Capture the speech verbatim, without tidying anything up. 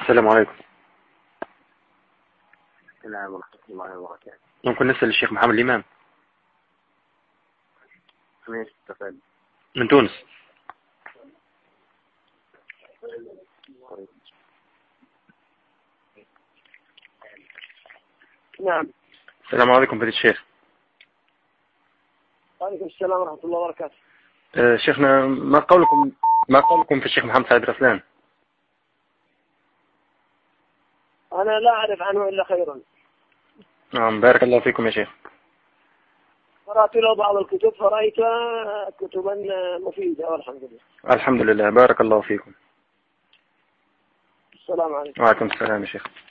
السلام عليكم. السلام ورحمة الله وبركاته. ممكن نسأل الشيخ محمد الإمام ماشي تفضل. من تونس. نعم. السلام عليكم فضيلة الشيخ. وعليكم السلام ورحمة الله وبركاته. أه شيخنا، ما قولكم ما قولكم في الشيخ محمد سعيد رسلان؟ أنا لا أعرف عنه إلا خيرا. نعم، بارك الله فيكم يا شيخ. قرأت له بعض الكتب فرأيت كتبا مفيدة والحمد لله. الحمد لله، بارك الله فيكم. السلام عليكم. وعليكم السلام يا شيخ.